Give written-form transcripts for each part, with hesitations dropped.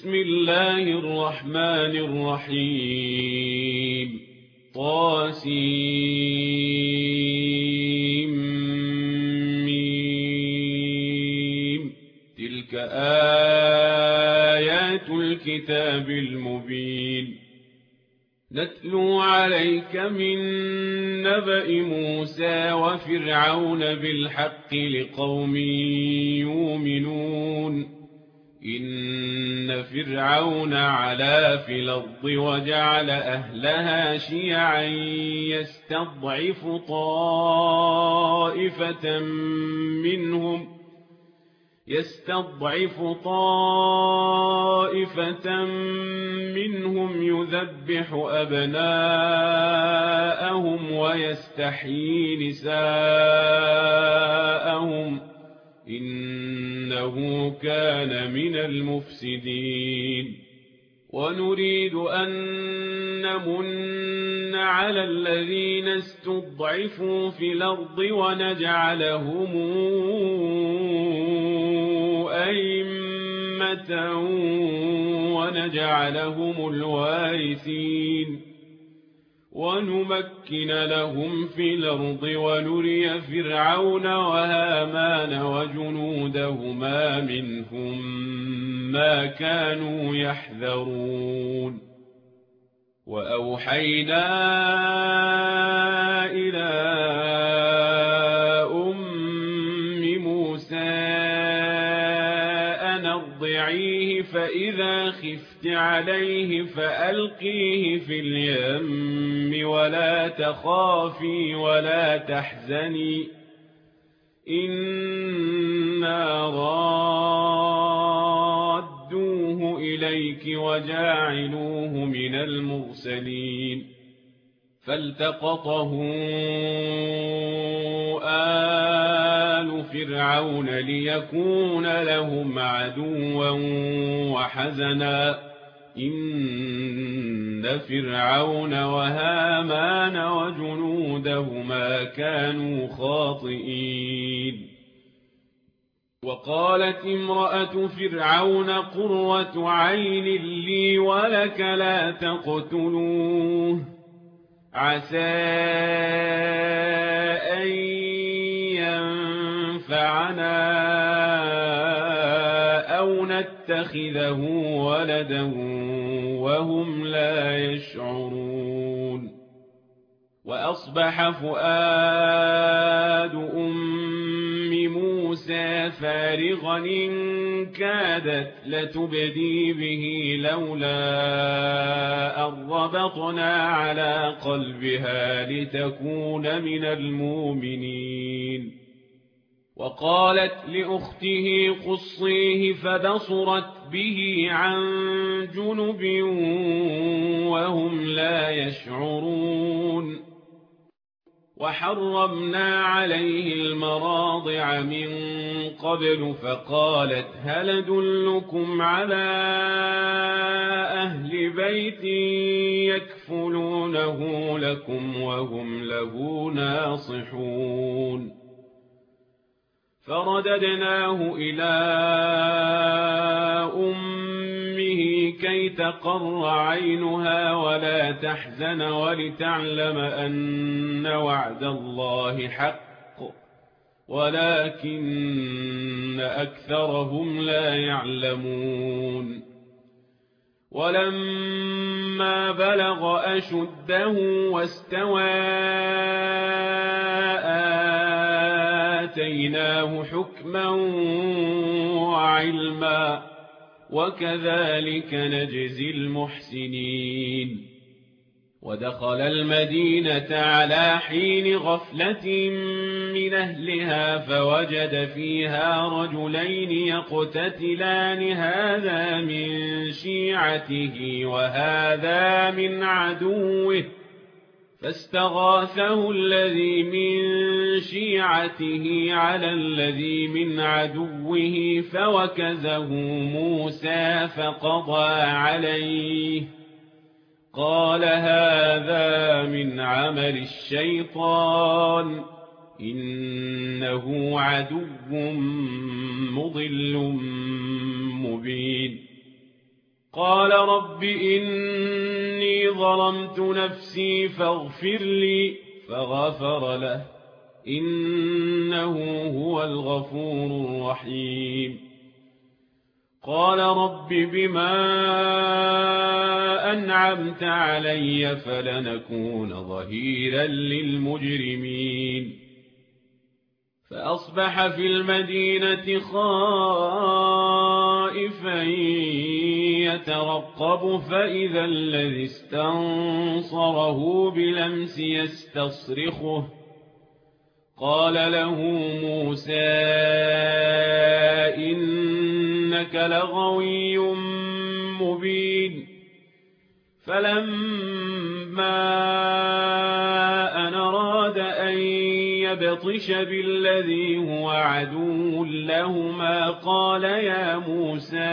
بسم الله الرحمن الرحيم طاسيم تلك آيات الكتاب المبين نتلو عليك من نبأ موسى وفرعون بالحق لقوم يؤمنون إن فرعون علا في الأرض وجعل أهلها شيعا يستضعف طائفة منهم يذبح أبناءهم ويستحيي نساءهم إنه كان من المفسدين ونريد أن نمن على الذين استضعفوا في الأرض ونجعلهم أئمة ونجعلهم الوارثين ونمكن لهم في الأرض ونري فرعون وهامان وجنودهما منهم ما كانوا يحذرون وأوحينا إلى أم موسى أن أرضعيه فإذا خفت عليه فألقيه في اليم ولا تخافي ولا تحزني إنا رادوه إليك وجاعلوه من المرسلين فالتقطه آل فرعون ليكون لهم عدوا وحزنا إن فرعون وهامان وجنودهما كانوا خاطئين وقالت امرأة فرعون قرة عين لي ولك لا تقتلوه عسى أن ينفعنا أو نتخذه ولدا وهم لا يشعرون وأصبح فؤاد أم موسى فارغا إن كادت لتبدي به لولا أن ربطنا على قلبها لتكون من المؤمنين وقالت لأخته قصيه فبصرت به عن جنب وهم لا يشعرون وحرمنا عليه المراضع من قبل فقالت هل أدلكم على أهل بيت يكفلونه لكم وهم له ناصحون فرددناه إلى أمه كي تقر عينها ولا تحزن ولتعلم أن وعد الله حق ولكن أكثرهم لا يعلمون ولما بلغ أشده واستوى آتيناه حكما وعلما وكذلك نجزي المحسنين ودخل المدينة على حين غفلة من أهلها فوجد فيها رجلين يقتتلان هذا من شيعته وهذا من عدوه فاستغاثه الذي من شيعته على الذي من عدوه فوكزه موسى فقضى عليه قال هذا من عمل الشيطان إنه عدو مضل مبين قال رب إني ظلمت نفسي فاغفر لي فغفر له إنه هو الغفور الرحيم قال رب بما أنعمت علي فلنكون ظهيرا للمجرمين فأصبح في المدينة خائفا يترقب فإذا الذي استنصره بلمس يستصرخه قال له موسى إنك لغوي مبين فلما أن أراد أن يبطش بالذي هو عدو لهما قال يا موسى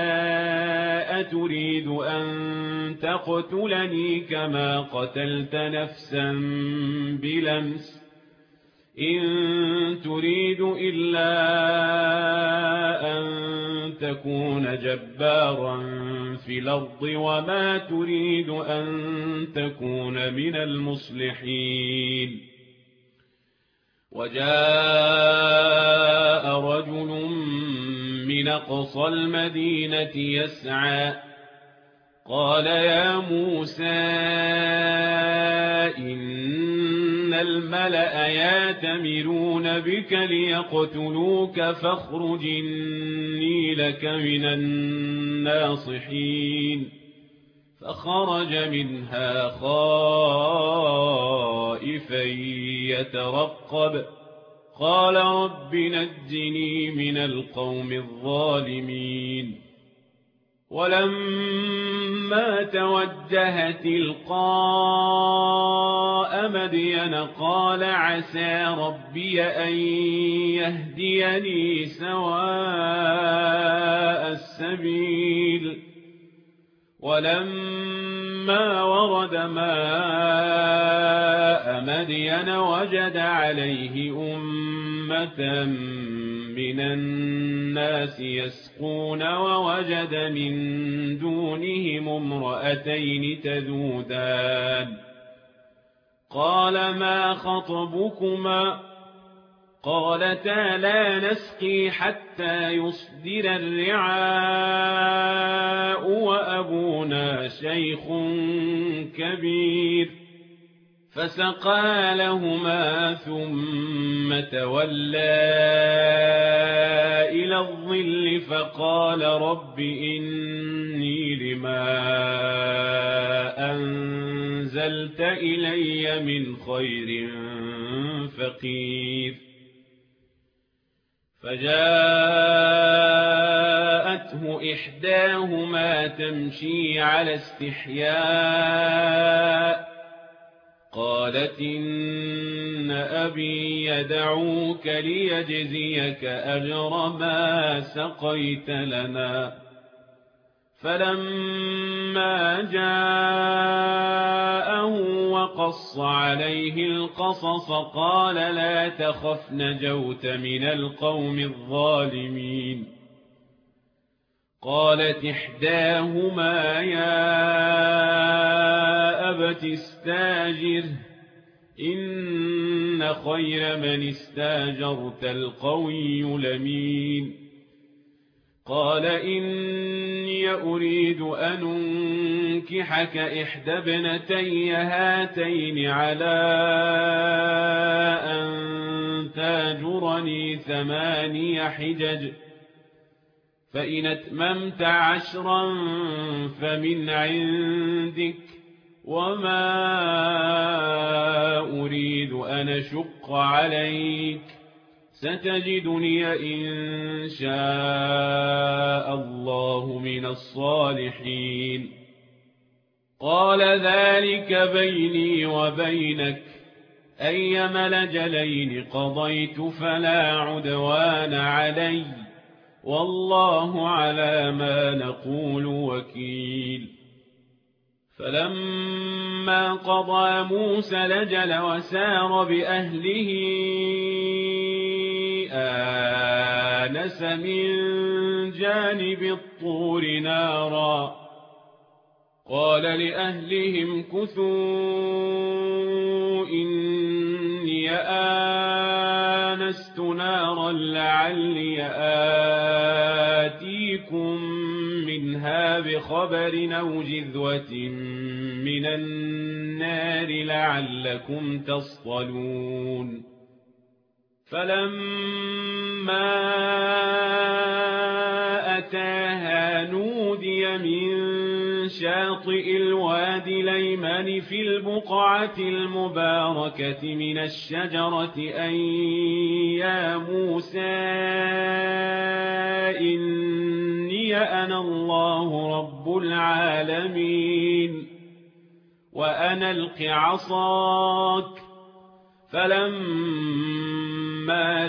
أتريد أن تقتلني كما قتلت نفسا بلمس إن تريد إلا أن تكون جبارا في الأرض وما تريد أن تكون من المصلحين وجاء رجل من أقصى المدينة يسعى قال يا موسى إن الملأ يأتمرون بك ليقتلوك فاخرج إني لك من الناصحين فخرج منها خائفا يترقب قال رب نجني من القوم الظالمين ولما توجه تلقاء مدين قال عسى ربي أن يهديني سواء السبيل ولما ورد ماء مدين وجد عليه أمة من الناس يسقون ووجد من دونهم امرأتين تذودان قال ما خطبكما قالتا لا نسقي حتى يصدر الرعاء وأبونا شيخ كبير فسقى لهما ثم تولى إلى الظل فقال رب إني لما أنزلت إلي من خير فقير فجاءته إحداهما تمشي على استحياء قالت إن أبي يدعوك ليجزيك أجر ما سقيت لنا فلما جاءه وقص عليه القصص قال لا تخف نجوت من القوم الظالمين قالت إحداهما يا أبت استاجره إن خير من استاجرت القوي الأمين قال إني أريد أن أنكحك إحدى ابنتي هاتين على أن تاجرني 8 حجج فإن أتممت 10 فمن عندك وما أريد أن أشق عليك ستجدني إن شاء الله من الصالحين قال ذلك بيني وبينك أيما الأجلين قضيت فلا عدوان علي والله على ما نقول وكيل فلما قضى موسى الأجل وسار بأهله آنس من جانب الطور نارا قال لأهلهم كثوا إني آنست نارا لعلي آتيكم منها بخبر أو جذوة من النار لعلكم تصطلون فلما أتاها نودي من شاطئ الوادي الأيمن في البقعة المباركة من الشجرة أن يا موسى إني أنا الله رب العالمين وأن ألق عصاك فلما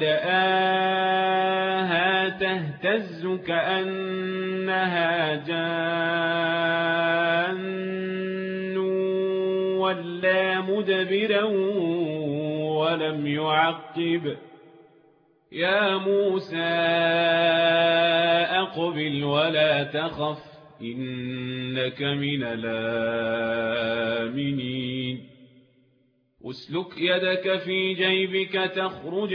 رآها تهتز كأنها جان ولا مدبرا ولم يعقب يا موسى أقبل ولا تخف إنك من الآمنين أسلك يدك في جيبك تخرج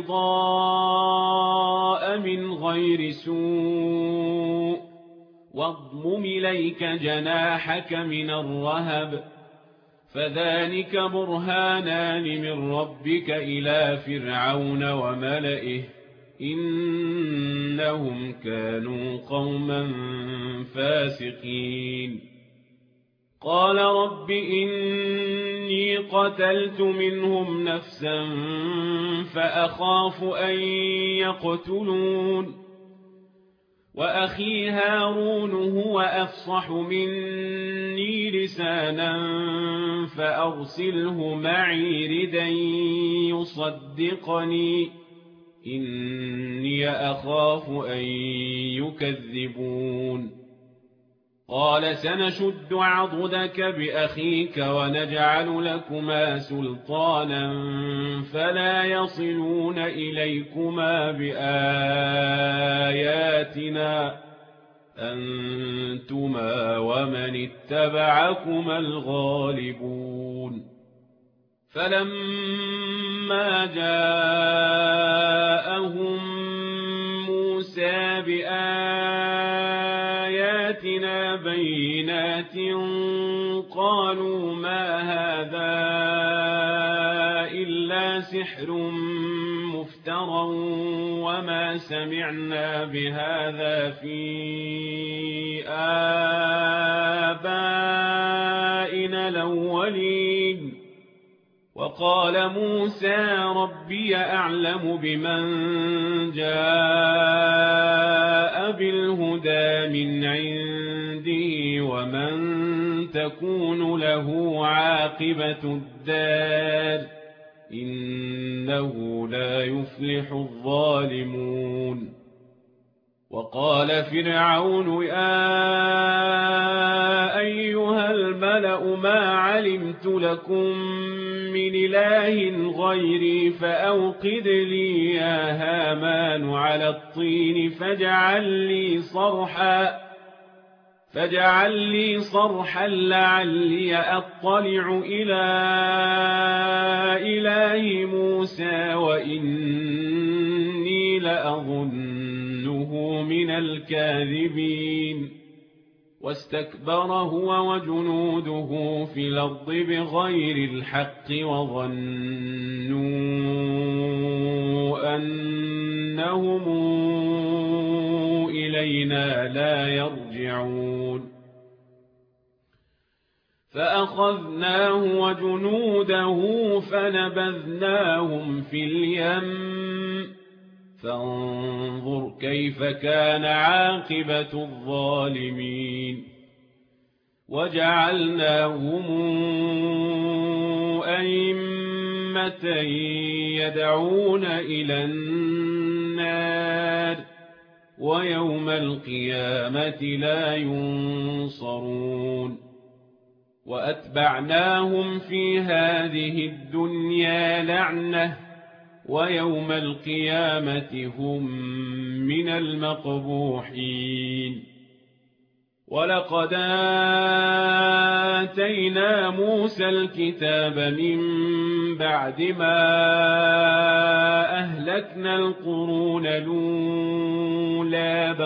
بيضاء من غير سوء واضمم إليك جناحك من الرهب فذلك برهانان من ربك إلى فرعون وملئه إنهم كانوا قوما فاسقين قال رب إني قتلت منهم نفسا فأخاف أن يقتلون وأخي هارون هو أفصح مني لسانا فأرسله معي ردا يصدقني إني أخاف أن يكذبون قال سنشد عضدك بأخيك ونجعل لكما سلطانا فلا يصلون إليكما بآياتنا أنتما ومن اتبعكما الغالبون فلما جاءهم موسى بآياتنا بينات قالوا ما هذا إلا سحر مفترى وما سمعنا بهذا في آبائنا الأولين وقال موسى ربي أعلم بمن جاء بالهدى من عنده ومن تكون له عاقبة الدار إنه لا يفلح الظالمون وقال فرعون يا أيها الملأ ما علمت لكم من إله غيري فأوقد لي يا هامان على الطين فاجعل لي صرحا لعلي أطلع إلى إله موسى وإني لأظنه من الكاذبين واستكبر هو وجنوده في الأرض بغير الحق وظنوا أنهم إلينا لا يرجعون فأخذناه وجنوده فنبذناهم في اليم فانظر كيف كان عاقبة الظالمين وجعلناهم أئمة يدعون إلى النار ويوم القيامة لا ينصرون وأتبعناهم في هذه الدنيا لعنة ويوم القيامة هم من المقبوحين ولقد آتينا موسى الكتاب من بعد ما أهلكنا القرون الأولى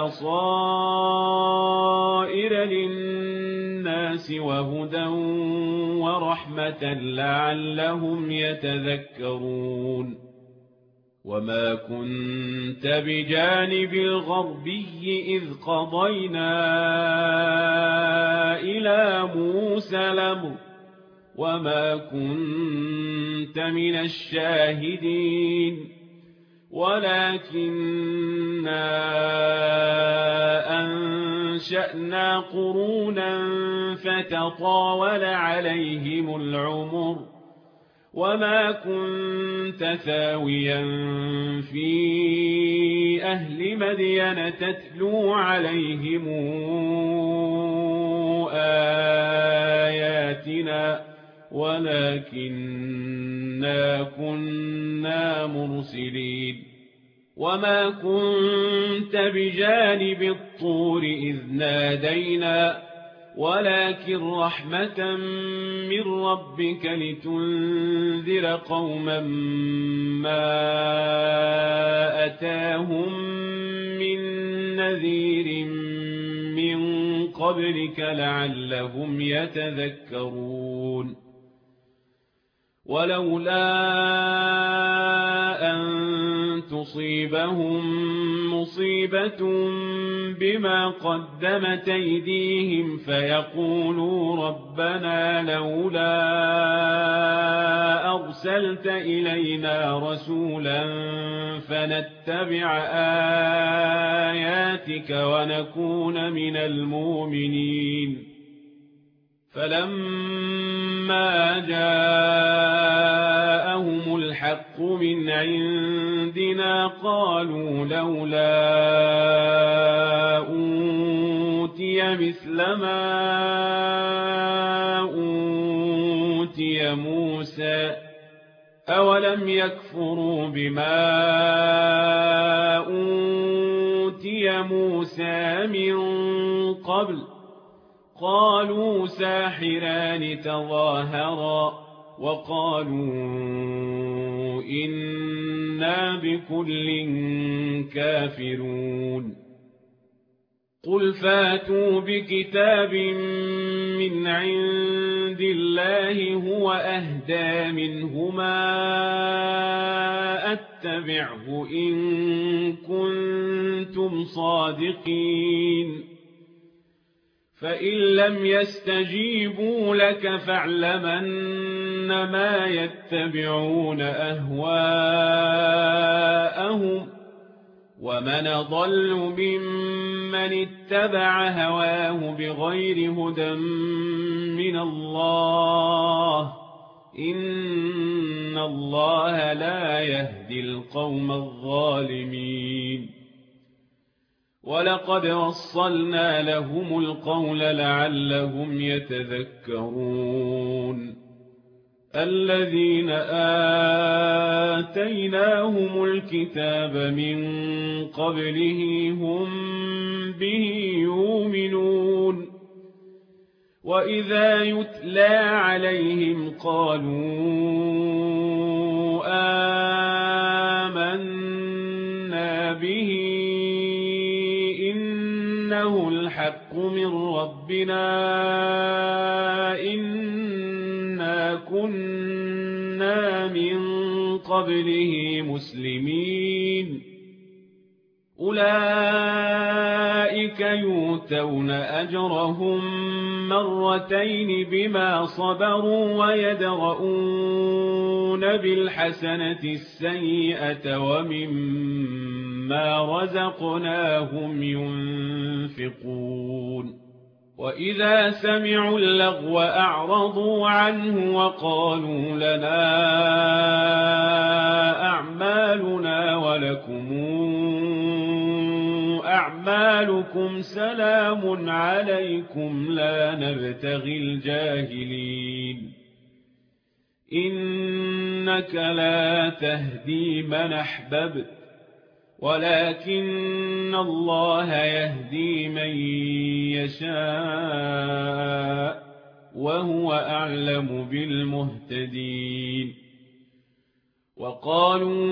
بصائر للناس وهدى ورحمة لعلهم يتذكرون وما كنت بجانب الغربي إذ قضينا إلى موسى الأمر وما كنت من الشاهدين ولكننا أنشأنا قرونا فتطاول عليهم العمر وما كنت ثاويا في أهل مدين تتلو عليهم آياتنا ولكننا كنا مرسلين وما كنت بجانب الطور إذ نادينا ولكن رحمة من ربك لتنذر قوما ما أتاهم من نذير من قبلك لعلهم يتذكرون ولولا أن تصيبهم مصيبة بما قدمت أيديهم فيقولوا ربنا لولا أرسلت إلينا رسولا فنتبع آياتك ونكون من المؤمنين فلما جاءهم الحق من عندنا قالوا لولا أوتي مثل ما أوتي موسى أولم يكفروا بما أوتي موسى من قبل قالوا ساحران تظاهرا وقالوا إنا بكل كافرون قل فاتوا بكتاب من عند الله هو أهدى منهما أتبعه إن كنتم صادقين فإن لم يستجيبوا لك فاعلمن يتبعون أهواءهم ومن ضل ممن اتبع هواه بغير هدى من الله إن الله لا يهدي القوم الظالمين ولقد وصلنا لهم القول لعلهم يتذكرون الذين آتيناهم الكتاب من قبله هم به يؤمنون وإذا يتلى عليهم قالوا آمنا به إنه الحق من ربنا إنا كنا من قبله مسلمين أولئك يؤتون أجرهم مرتين بما صبروا ويدرؤون بالحسنة السيئة ومما رزقناهم ينفقون وإذا سمعوا اللغو أعرضوا عنه وقالوا لنا أعمالنا ولكم أعمالكم سلام عليكم لا نبتغي الجاهلين إنك لا تهدي من أحببت ولكن الله يهدي من يشاء وهو أعلم بالمهتدين. وقالوا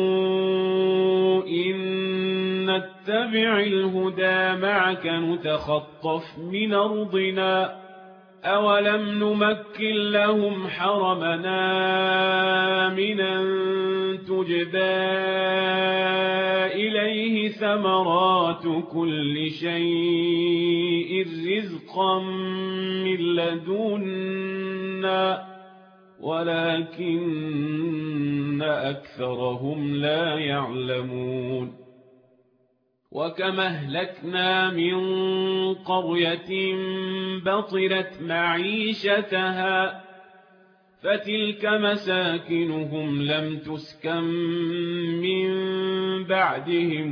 إن نتبع الهدى معك نتخطف من أرضنا أولم نمكن لهم حرمنا آمنا تجبى إليه ثمرات كل شيء رزقا من لدنا ولكن أكثرهم لا يعلمون. وكما أهلكنا من قرية بطرت معيشتها فتلك مساكنهم لم تسكن من بعدهم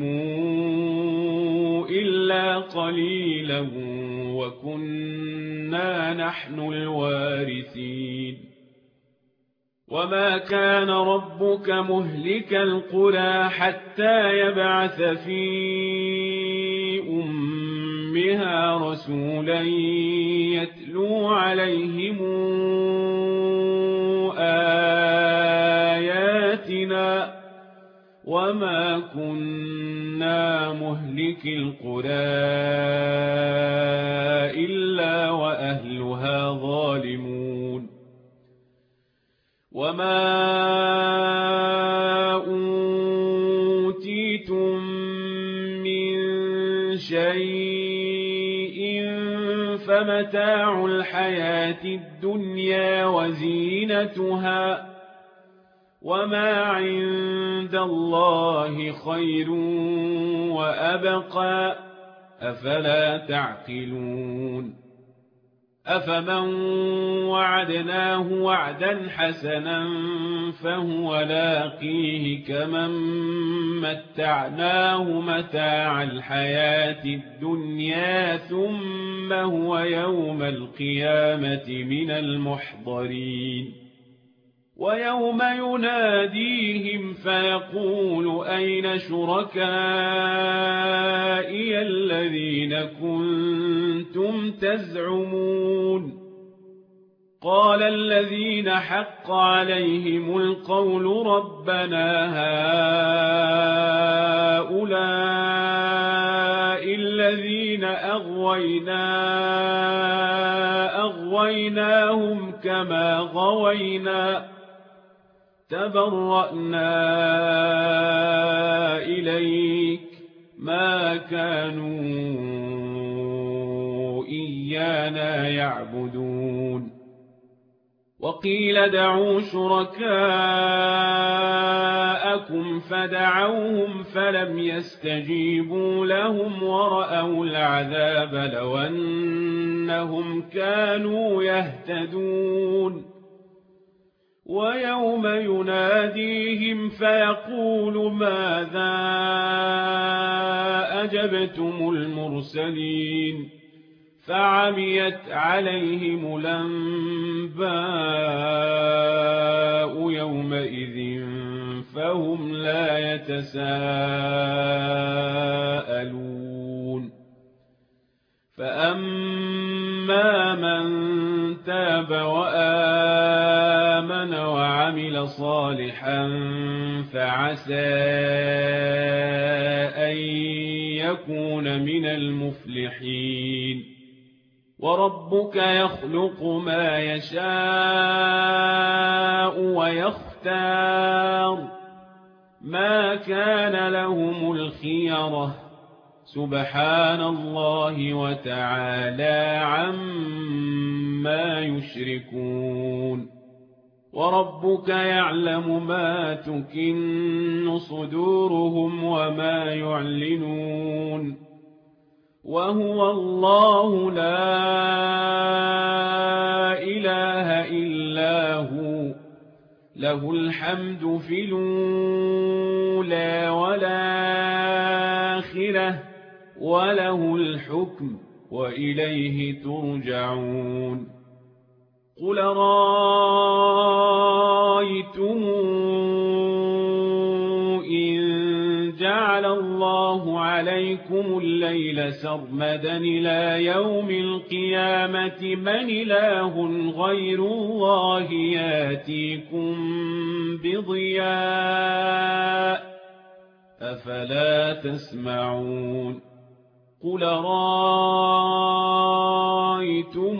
إلا قليلا وكنا نحن الوارثين. وما كان ربك مهلك القرى حتى يبعث في أمها رسولا يتلو عليهم آياتنا وما كنا مهلك القرى إلا وأهلها ظالمون. وما أوتيتم من شيء فمتاع الحياة الدنيا وزينتها وما عند الله خير وأبقى أفلا تعقلون. أفمن وعدناه وعدا حسنا فهو لاقيه كمن متعناه متاع الحياة الدنيا ثم هو يوم القيامة من المحضرين. ويوم يناديهم فيقول أين شركائي الذين كنتم تزعمون قال الذين حق عليهم القول ربنا هؤلاء الذين أغويناهم كما غوينا تبرأنا إليك ما كانوا إيانا يعبدون. وقيل دعوا شركاءكم فدعوهم فلم يستجيبوا لهم ورأوا العذاب لو أنهم كانوا يهتدون. ويوم يناديهم فيقول ماذا أجبتم المرسلين فعميت عليهم الأنباء يومئذ فهم لا يتساءلون. فأما من تاب وآمن وعمل صالحا فعسى أن يكون من المفلحين. وربك يخلق ما يشاء ويختار ما كان لهم الخيرة سبحان الله وتعالى عما يشركون. وربك يعلم ما تكن صدورهم وما يعلنون وهو الله لا إله إلا هو له الحمد في الأولى والآخرة وله الحكم وإليه ترجعون. قل رأيتم إن جعل الله عليكم الليل سرمدا إلى يوم القيامة من إله غير الله ياتيكم بضياء أفلا تسمعون قل رأيتم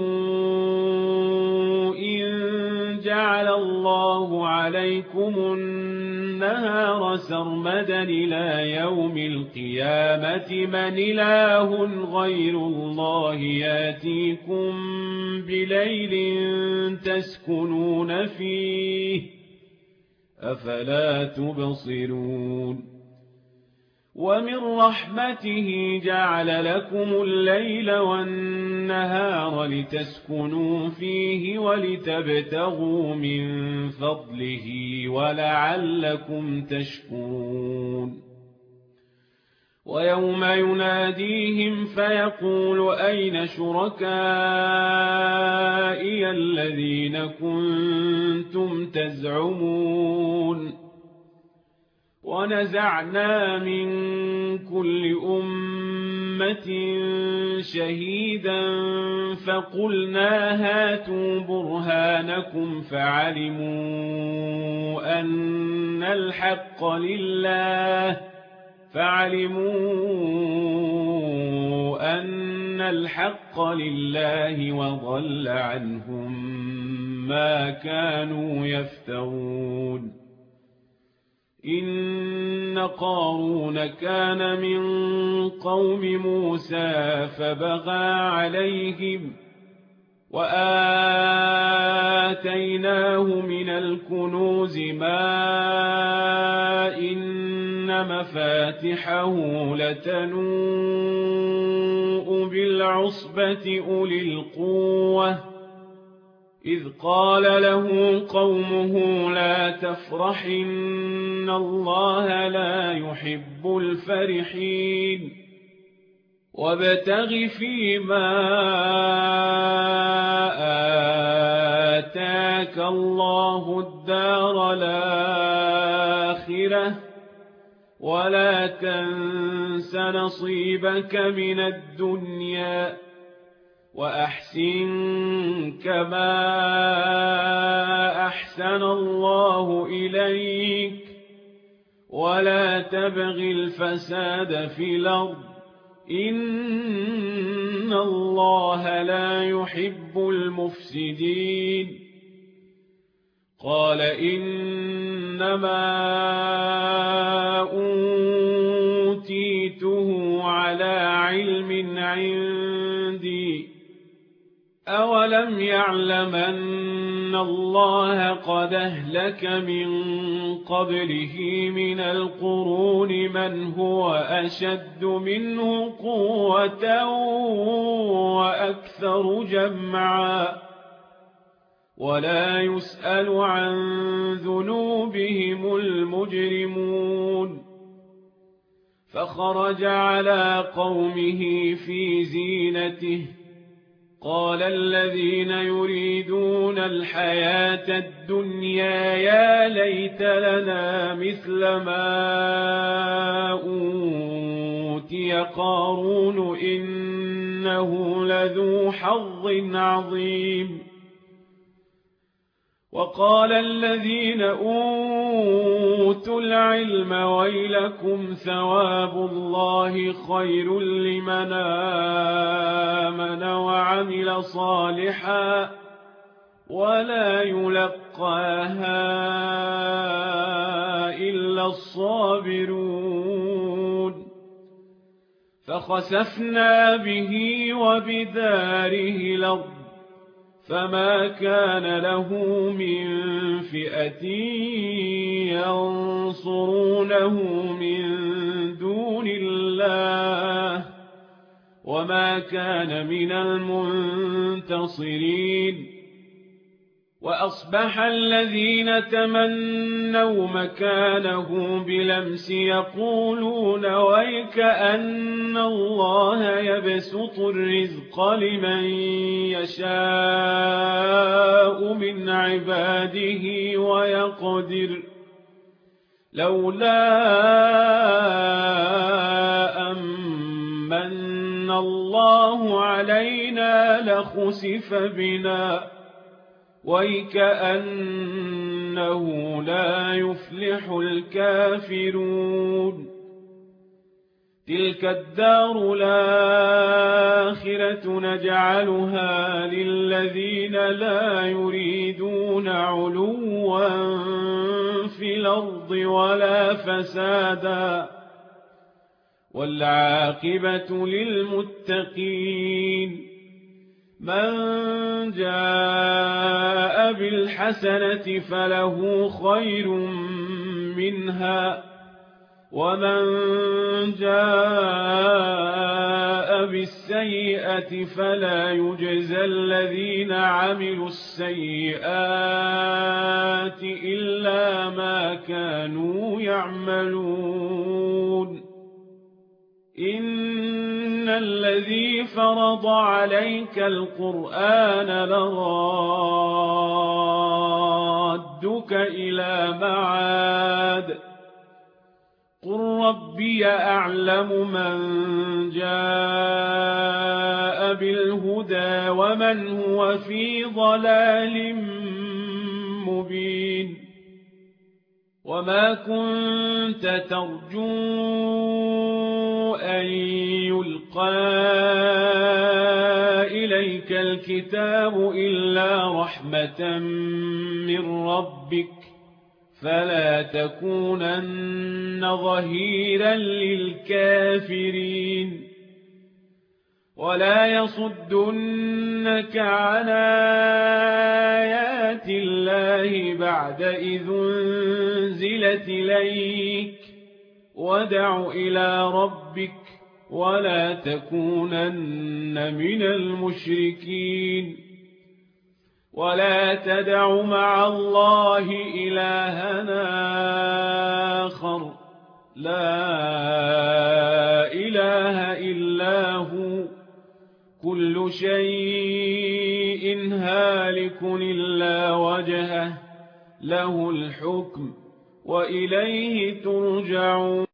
إن جعل الله عليكم النهار سرمدا إلى يوم القيامة من إله غير الله ياتيكم بليل تسكنون فيه أفلا تبصرون ومن رحمته جعل لكم الليل والنهار لتسكنوا فيه ولتبتغوا من فضله ولعلكم تشكرون ويوم يناديهم فيقول أين شركائي الذين كنتم تزعمون ونزعنا من كل أمة شهيدا فقلنا هاتوا برهانكم فعلموا أن الحق لله وضل عنهم ما كانوا يفترون إن قارون كان من قوم موسى فبغى عليهم وآتيناه من الكنوز ما إن مفاتحه لتنوء بالعصبة أولي القوة إذ قال له قومه لا تفرح إن الله لا يحب الفرحين وابتغ فيما آتاك الله الدار الآخرة ولا تنس نصيبك من الدنيا وأحسن كما أحسن الله إليك ولا تبغ الفساد في الأرض إن الله لا يحب المفسدين قال إنما أوتيته على علم عندي أولم يعلم أن الله قد أهلك من قبله من القرون من هو أشد منه قوة وأكثر جمعا ولا يسأل عن ذنوبهم المجرمون فخرج على قومه في زينته قال الذين يريدون الحياة الدنيا يا ليت لنا مثل ما أوتي قارون إنه لذو حظ عظيم وقال الذين أوتوا العلم ويلكم ثواب الله خير لمن آمن وعمل صالحا ولا يلقاها إلا الصابرون فخسفنا به وبداره الأرض فما كان له من فئة ينصرونه من دون الله وما كان من المنتصرين وأصبح الذين تمنوا مكانه بلمس يقولون ويكأن الله يبسط الرزق لمن يشاء من عباده ويقدر لولا الله علينا لخسف بنا وَيْكَأَنَّهُ لا يفلح الكافرون تلك الدار الآخرة نجعلها للذين لا يريدون علوا في الأرض ولا فسادا والعاقبة للمتقين من جاء بالحسنة فله خير منها ومن جاء بالسيئة فلا يجزى الذين عملوا السيئات إلا ما كانوا يعملون إن الذي فرض عليك القرآن لرادك إلى معاد قل ربي أعلم من جاء بالهدى ومن هو في ضلال مبين وما كنت ترجو أن يلقى إليك الكتاب إلا رحمة من ربك فلا تكونن ظهيرا للكافرين ولا يصدنك عن آيات الله بعد إذ أنزلت إليك ودع إلى ربك ولا تكونن من المشركين ولا تدع مع الله إلهنا آخر لا إله إلا هو كل شيء هالك إلا وجهه له الحكم وإليه ترجعون